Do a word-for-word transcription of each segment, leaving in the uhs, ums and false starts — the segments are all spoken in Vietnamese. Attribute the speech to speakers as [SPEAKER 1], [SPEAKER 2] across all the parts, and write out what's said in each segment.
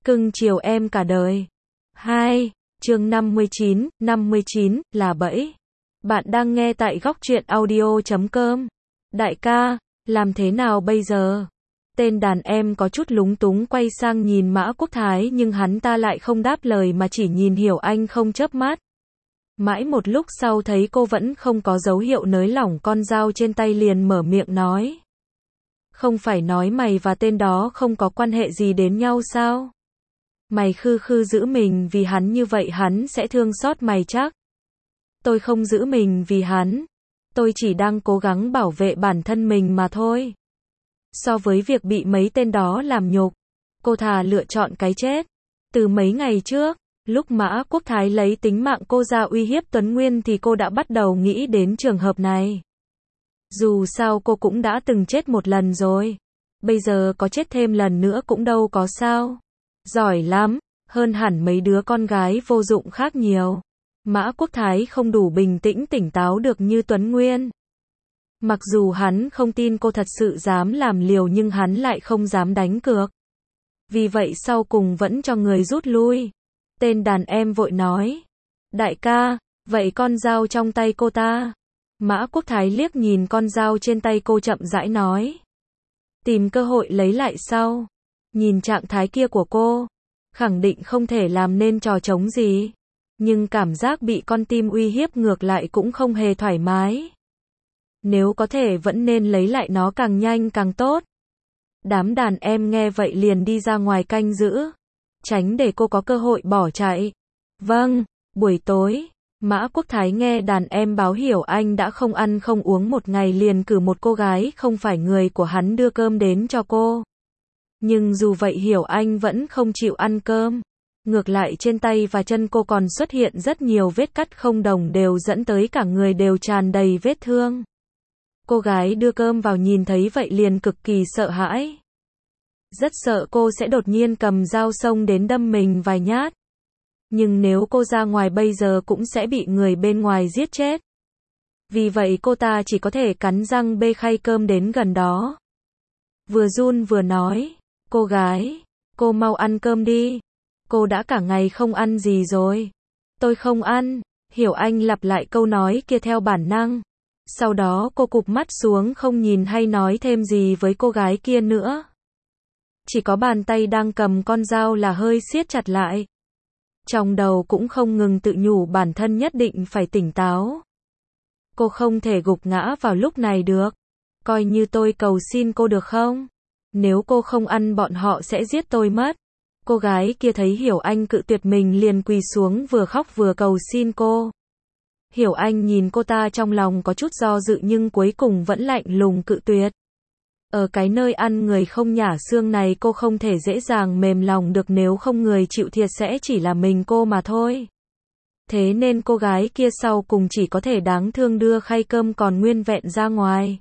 [SPEAKER 1] cưng chiều em cả đời. hai. Chương năm mươi chín, năm mươi chín, là bẫy. Bạn đang nghe tại góc truyện audio chấm com. Đại ca, làm thế nào bây giờ? Tên đàn em có chút lúng túng quay sang nhìn Mã Quốc Thái nhưng hắn ta lại không đáp lời mà chỉ nhìn Hiểu Anh không chớp mắt. Mãi một lúc sau thấy cô vẫn không có dấu hiệu nới lỏng con dao trên tay liền mở miệng nói. Không phải nói mày và tên đó không có quan hệ gì đến nhau sao? Mày khư khư giữ mình vì hắn như vậy hắn sẽ thương xót mày chắc. Tôi không giữ mình vì hắn. Tôi chỉ đang cố gắng bảo vệ bản thân mình mà thôi. So với việc bị mấy tên đó làm nhục, cô thà lựa chọn cái chết. Từ mấy ngày trước, lúc Mã Quốc Thái lấy tính mạng cô ra uy hiếp Tuấn Nguyên thì cô đã bắt đầu nghĩ đến trường hợp này. Dù sao cô cũng đã từng chết một lần rồi. Bây giờ có chết thêm lần nữa cũng đâu có sao. Giỏi lắm, hơn hẳn mấy đứa con gái vô dụng khác nhiều. Mã Quốc Thái không đủ bình tĩnh tỉnh táo được như Tuấn Nguyên. Mặc dù hắn không tin cô thật sự dám làm liều nhưng hắn lại không dám đánh cược. Vì vậy sau cùng vẫn cho người rút lui. Tên đàn em vội nói. Đại ca, vậy con dao trong tay cô ta? Mã Quốc Thái liếc nhìn con dao trên tay cô chậm rãi nói. Tìm cơ hội lấy lại sau. Nhìn trạng thái kia của cô, khẳng định không thể làm nên trò trống gì. Nhưng cảm giác bị con tim uy hiếp ngược lại cũng không hề thoải mái. Nếu có thể vẫn nên lấy lại nó càng nhanh càng tốt. Đám đàn em nghe vậy liền đi ra ngoài canh giữ. Tránh để cô có cơ hội bỏ chạy. Vâng, buổi tối, Mã Quốc Thái nghe đàn em báo Hiểu Anh đã không ăn không uống một ngày liền cử một cô gái không phải người của hắn đưa cơm đến cho cô. Nhưng dù vậy Hiểu Anh vẫn không chịu ăn cơm. Ngược lại trên tay và chân cô còn xuất hiện rất nhiều vết cắt không đồng đều dẫn tới cả người đều tràn đầy vết thương. Cô gái đưa cơm vào nhìn thấy vậy liền cực kỳ sợ hãi. Rất sợ cô sẽ đột nhiên cầm dao xông đến đâm mình vài nhát. Nhưng nếu cô ra ngoài bây giờ cũng sẽ bị người bên ngoài giết chết. Vì vậy cô ta chỉ có thể cắn răng bê khay cơm đến gần đó. Vừa run vừa nói, cô gái, cô mau ăn cơm đi. Cô đã cả ngày không ăn gì rồi. Tôi không ăn. Hiểu Anh lặp lại câu nói kia theo bản năng. Sau đó cô cụp mắt xuống không nhìn hay nói thêm gì với cô gái kia nữa. Chỉ có bàn tay đang cầm con dao là hơi siết chặt lại. Trong đầu cũng không ngừng tự nhủ bản thân nhất định phải tỉnh táo. Cô không thể gục ngã vào lúc này được. Coi như tôi cầu xin cô được không? Nếu cô không ăn bọn họ sẽ giết tôi mất. Cô gái kia thấy Hiểu Anh cự tuyệt mình liền quỳ xuống vừa khóc vừa cầu xin cô. Hiểu Anh nhìn cô ta trong lòng có chút do dự nhưng cuối cùng vẫn lạnh lùng cự tuyệt. Ở cái nơi ăn người không nhả xương này cô không thể dễ dàng mềm lòng được, nếu không người chịu thiệt sẽ chỉ là mình cô mà thôi. Thế nên cô gái kia sau cùng chỉ có thể đáng thương đưa khay cơm còn nguyên vẹn ra ngoài.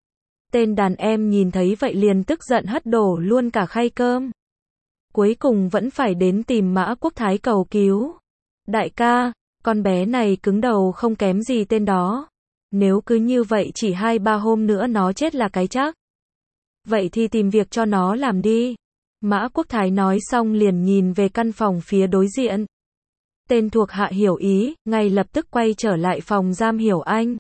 [SPEAKER 1] Tên đàn em nhìn thấy vậy liền tức giận hất đổ luôn cả khay cơm. Cuối cùng vẫn phải đến tìm Mã Quốc Thái cầu cứu. Đại ca, con bé này cứng đầu không kém gì tên đó. Nếu cứ như vậy chỉ hai ba hôm nữa nó chết là cái chắc. Vậy thì tìm việc cho nó làm đi. Mã Quốc Thái nói xong liền nhìn về căn phòng phía đối diện. Tên thuộc hạ hiểu ý, ngay lập tức quay trở lại phòng giam Hiểu Anh.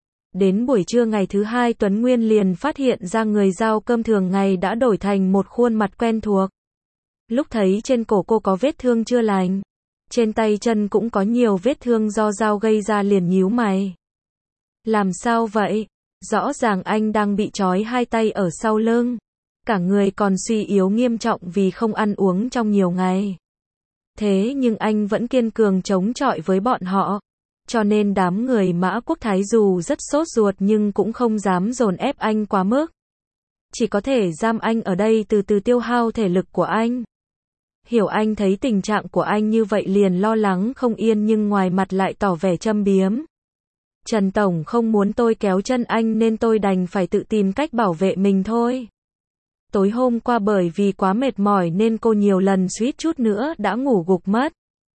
[SPEAKER 1] Đến buổi trưa ngày thứ hai Tuấn Nguyên liền phát hiện ra người giao cơm thường ngày đã đổi thành một khuôn mặt quen thuộc. Lúc thấy trên cổ cô có vết thương chưa lành, trên tay chân cũng có nhiều vết thương do dao gây ra liền nhíu mày. Làm sao vậy? Rõ ràng anh đang bị trói hai tay ở sau lưng. Cả người còn suy yếu nghiêm trọng vì không ăn uống trong nhiều ngày. Thế nhưng anh vẫn kiên cường chống chọi với bọn họ. Cho nên đám người Mã Quốc Thái dù rất sốt ruột nhưng cũng không dám dồn ép anh quá mức. Chỉ có thể giam anh ở đây từ từ tiêu hao thể lực của anh. Hiểu Anh thấy tình trạng của anh như vậy liền lo lắng không yên nhưng ngoài mặt lại tỏ vẻ châm biếm. Trần Tổng không muốn tôi kéo chân anh nên tôi đành phải tự tìm cách bảo vệ mình thôi. Tối hôm qua bởi vì quá mệt mỏi nên cô nhiều lần suýt chút nữa đã ngủ gục mất.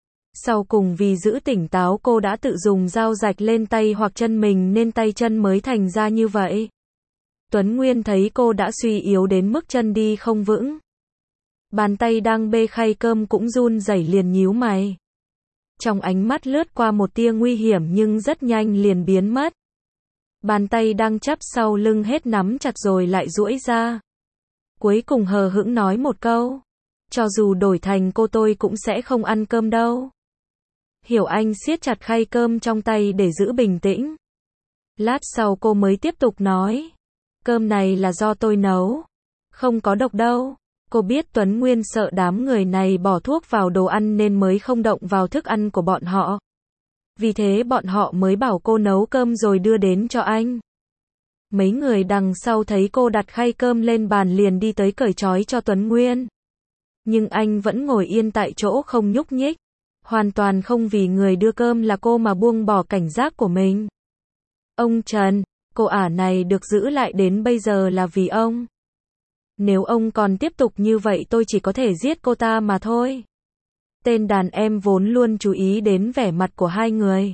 [SPEAKER 1] Sau cùng vì giữ tỉnh táo cô đã tự dùng dao rạch lên tay hoặc chân mình nên tay chân mới thành ra như vậy. Tuấn Nguyên thấy cô đã suy yếu đến mức chân đi không vững. Bàn tay đang bê khay cơm cũng run rẩy liền nhíu mày. Trong ánh mắt lướt qua một tia nguy hiểm nhưng rất nhanh liền biến mất. Bàn tay đang chắp sau lưng hết nắm chặt rồi lại duỗi ra. Cuối cùng hờ hững nói một câu. Cho dù đổi thành cô tôi cũng sẽ không ăn cơm đâu. Hiểu Anh siết chặt khay cơm trong tay để giữ bình tĩnh. Lát sau cô mới tiếp tục nói. Cơm này là do tôi nấu. Không có độc đâu. Cô biết Tuấn Nguyên sợ đám người này bỏ thuốc vào đồ ăn nên mới không động vào thức ăn của bọn họ. Vì thế bọn họ mới bảo cô nấu cơm rồi đưa đến cho anh. Mấy người đằng sau thấy cô đặt khay cơm lên bàn liền đi tới cởi trói cho Tuấn Nguyên. Nhưng anh vẫn ngồi yên tại chỗ không nhúc nhích. Hoàn toàn không vì người đưa cơm là cô mà buông bỏ cảnh giác của mình. Ông Trần, cô ả này được giữ lại đến bây giờ là vì ông. Nếu ông còn tiếp tục như vậy tôi chỉ có thể giết cô ta mà thôi. Tên đàn em vốn luôn chú ý đến vẻ mặt của hai người.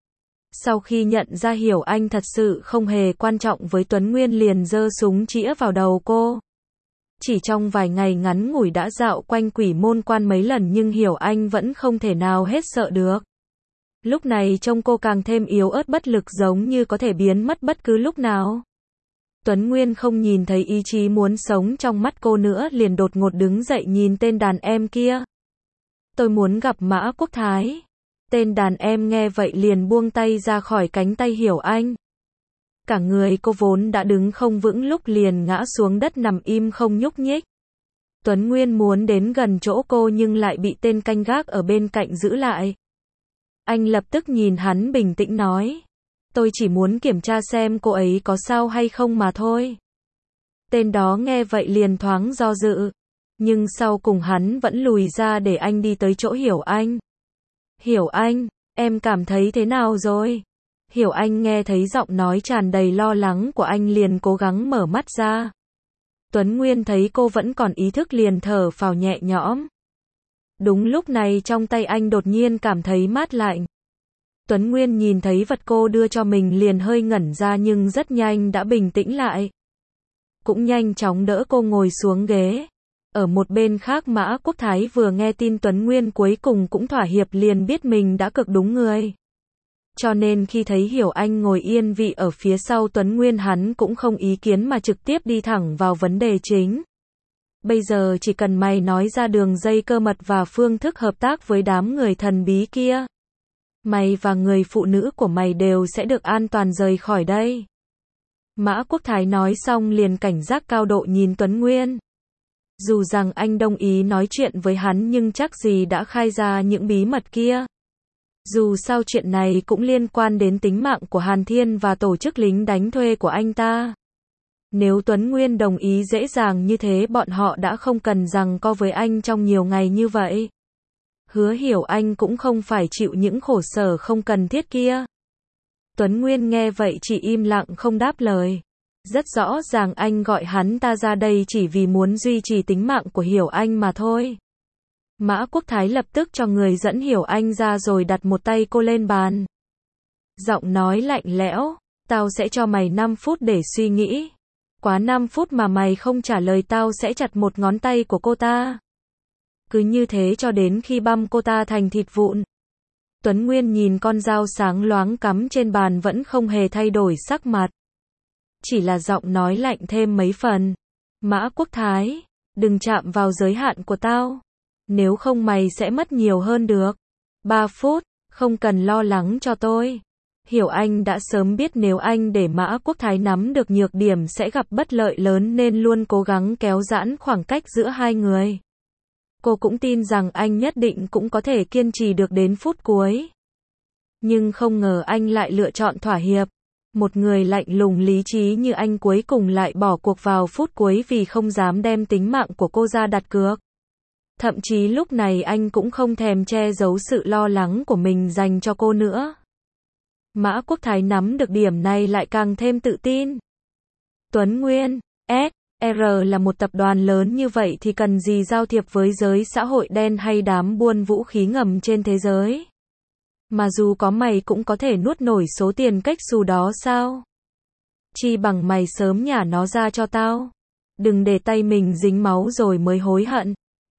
[SPEAKER 1] Sau khi nhận ra Hiểu Anh thật sự không hề quan trọng với Tuấn Nguyên liền giơ súng chĩa vào đầu cô. Chỉ trong vài ngày ngắn ngủi đã dạo quanh quỷ môn quan mấy lần nhưng Hiểu Anh vẫn không thể nào hết sợ được. Lúc này trông cô càng thêm yếu ớt bất lực giống như có thể biến mất bất cứ lúc nào. Tuấn Nguyên không nhìn thấy ý chí muốn sống trong mắt cô nữa liền đột ngột đứng dậy nhìn tên đàn em kia. Tôi muốn gặp Mã Quốc Thái. Tên đàn em nghe vậy liền buông tay ra khỏi cánh tay Hiểu Anh. Cả người cô vốn đã đứng không vững lúc liền ngã xuống đất nằm im không nhúc nhích. Tuấn Nguyên muốn đến gần chỗ cô nhưng lại bị tên canh gác ở bên cạnh giữ lại. Anh lập tức nhìn hắn bình tĩnh nói. Tôi chỉ muốn kiểm tra xem cô ấy có sao hay không mà thôi. Tên đó nghe vậy liền thoáng do dự. Nhưng sau cùng hắn vẫn lùi ra để anh đi tới chỗ Hiểu Anh. Hiểu Anh, em cảm thấy thế nào rồi? Hiểu Anh nghe thấy giọng nói tràn đầy lo lắng của anh liền cố gắng mở mắt ra. Tuấn Nguyên thấy cô vẫn còn ý thức liền thở phào nhẹ nhõm. Đúng lúc này trong tay anh đột nhiên cảm thấy mát lạnh. Tuấn Nguyên nhìn thấy vật cô đưa cho mình liền hơi ngẩn ra nhưng rất nhanh đã bình tĩnh lại. Cũng nhanh chóng đỡ cô ngồi xuống ghế. Ở một bên khác Mã Quốc Thái vừa nghe tin Tuấn Nguyên cuối cùng cũng thỏa hiệp liền biết mình đã cực đúng người. Cho nên khi thấy Hiểu Anh ngồi yên vị ở phía sau Tuấn Nguyên hắn cũng không ý kiến mà trực tiếp đi thẳng vào vấn đề chính. Bây giờ chỉ cần mày nói ra đường dây cơ mật và phương thức hợp tác với đám người thần bí kia. Mày và người phụ nữ của mày đều sẽ được an toàn rời khỏi đây. Mã Quốc Thái nói xong liền cảnh giác cao độ nhìn Tuấn Nguyên. Dù rằng anh đồng ý nói chuyện với hắn nhưng chắc gì đã khai ra những bí mật kia. Dù sao chuyện này cũng liên quan đến tính mạng của Hàn Thiên và tổ chức lính đánh thuê của anh ta. Nếu Tuấn Nguyên đồng ý dễ dàng như thế bọn họ đã không cần giằng co với anh trong nhiều ngày như vậy. Hứa Hiểu Anh cũng không phải chịu những khổ sở không cần thiết kia. Tuấn Nguyên nghe vậy chỉ im lặng không đáp lời. Rất rõ ràng anh gọi hắn ta ra đây chỉ vì muốn duy trì tính mạng của Hiểu Anh mà thôi. Mã Quốc Thái lập tức cho người dẫn Hiểu Anh ra rồi đặt một tay cô lên bàn. Giọng nói lạnh lẽo, tao sẽ cho mày năm phút để suy nghĩ. Quá năm phút mà mày không trả lời tao sẽ chặt một ngón tay của cô ta. Cứ như thế cho đến khi băm cô ta thành thịt vụn. Tuấn Nguyên nhìn con dao sáng loáng cắm trên bàn vẫn không hề thay đổi sắc mặt. Chỉ là giọng nói lạnh thêm mấy phần. Mã Quốc Thái, đừng chạm vào giới hạn của tao. Nếu không mày sẽ mất nhiều hơn được. Ba phút, không cần lo lắng cho tôi. Hiểu Anh đã sớm biết nếu anh để Mã Quốc Thái nắm được nhược điểm sẽ gặp bất lợi lớn nên luôn cố gắng kéo giãn khoảng cách giữa hai người. Cô cũng tin rằng anh nhất định cũng có thể kiên trì được đến phút cuối. Nhưng không ngờ anh lại lựa chọn thỏa hiệp. Một người lạnh lùng lý trí như anh cuối cùng lại bỏ cuộc vào phút cuối vì không dám đem tính mạng của cô ra đặt cược. Thậm chí lúc này anh cũng không thèm che giấu sự lo lắng của mình dành cho cô nữa. Mã Quốc Thái nắm được điểm này lại càng thêm tự tin. Tuấn Nguyên, ét rờ là một tập đoàn lớn như vậy thì cần gì giao thiệp với giới xã hội đen hay đám buôn vũ khí ngầm trên thế giới. Mà dù có mày cũng có thể nuốt nổi số tiền cách xù đó sao? Chi bằng mày sớm nhả nó ra cho tao. Đừng để tay mình dính máu rồi mới hối hận.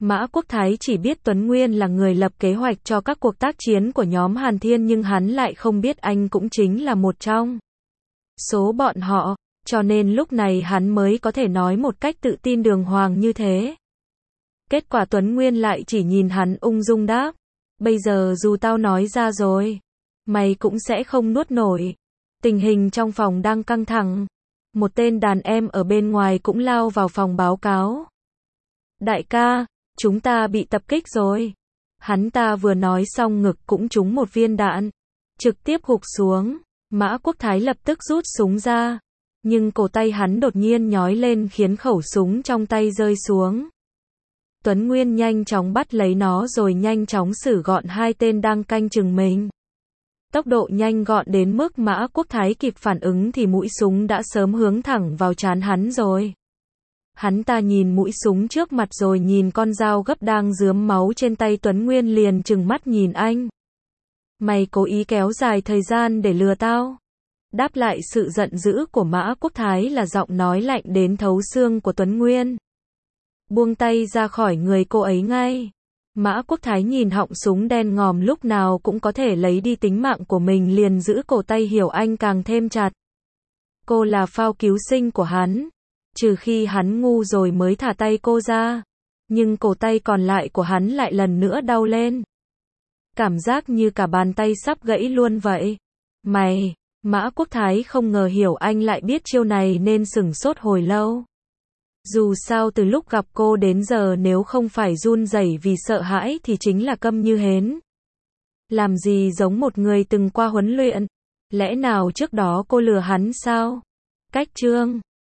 [SPEAKER 1] Mã Quốc Thái chỉ biết Tuấn Nguyên là người lập kế hoạch cho các cuộc tác chiến của nhóm Hàn Thiên nhưng hắn lại không biết anh cũng chính là một trong số bọn họ, cho nên lúc này hắn mới có thể nói một cách tự tin đường hoàng như thế. Kết quả Tuấn Nguyên lại chỉ nhìn hắn ung dung đáp, bây giờ dù tao nói ra rồi, mày cũng sẽ không nuốt nổi. Tình hình trong phòng đang căng thẳng. Một tên đàn em ở bên ngoài cũng lao vào phòng báo cáo. Đại ca, chúng ta bị tập kích rồi. Hắn ta vừa nói xong ngực cũng trúng một viên đạn, trực tiếp hụt xuống. Mã Quốc Thái lập tức rút súng ra, nhưng cổ tay hắn đột nhiên nhói lên khiến khẩu súng trong tay rơi xuống. Tuấn Nguyên nhanh chóng bắt lấy nó rồi nhanh chóng xử gọn hai tên đang canh chừng mình. Tốc độ nhanh gọn đến mức Mã Quốc Thái kịp phản ứng thì mũi súng đã sớm hướng thẳng vào trán hắn rồi. Hắn ta nhìn mũi súng trước mặt rồi nhìn con dao gấp đang rướm máu trên tay Tuấn Nguyên liền trừng mắt nhìn anh. Mày cố ý kéo dài thời gian để lừa tao. Đáp lại sự giận dữ của Mã Quốc Thái là giọng nói lạnh đến thấu xương của Tuấn Nguyên. Buông tay ra khỏi người cô ấy ngay. Mã Quốc Thái nhìn họng súng đen ngòm lúc nào cũng có thể lấy đi tính mạng của mình liền giữ cổ tay Hiểu Anh càng thêm chặt. Cô là phao cứu sinh của hắn. Trừ khi hắn ngu rồi mới thả tay cô ra. Nhưng cổ tay còn lại của hắn lại lần nữa đau lên. Cảm giác như cả bàn tay sắp gãy luôn vậy. Mày, Mã Quốc Thái không ngờ Hiểu Anh lại biết chiêu này nên sửng sốt hồi lâu. Dù sao từ lúc gặp cô đến giờ nếu không phải run rẩy vì sợ hãi thì chính là câm như hến. Làm gì giống một người từng qua huấn luyện. Lẽ nào trước đó cô lừa hắn sao? Cách chương